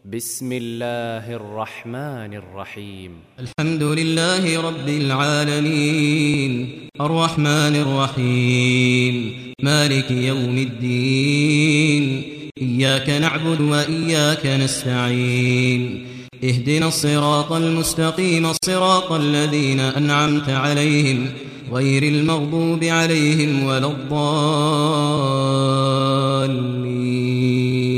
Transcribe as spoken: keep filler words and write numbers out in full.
بسم الله الرحمن الرحيم. الحمد لله رب العالمين الرحمن الرحيم مالك يوم الدين إياك نعبد وإياك نستعين اهدنا الصراط المستقيم صراط الذين أنعمت عليهم غير المغضوب عليهم ولا الضالين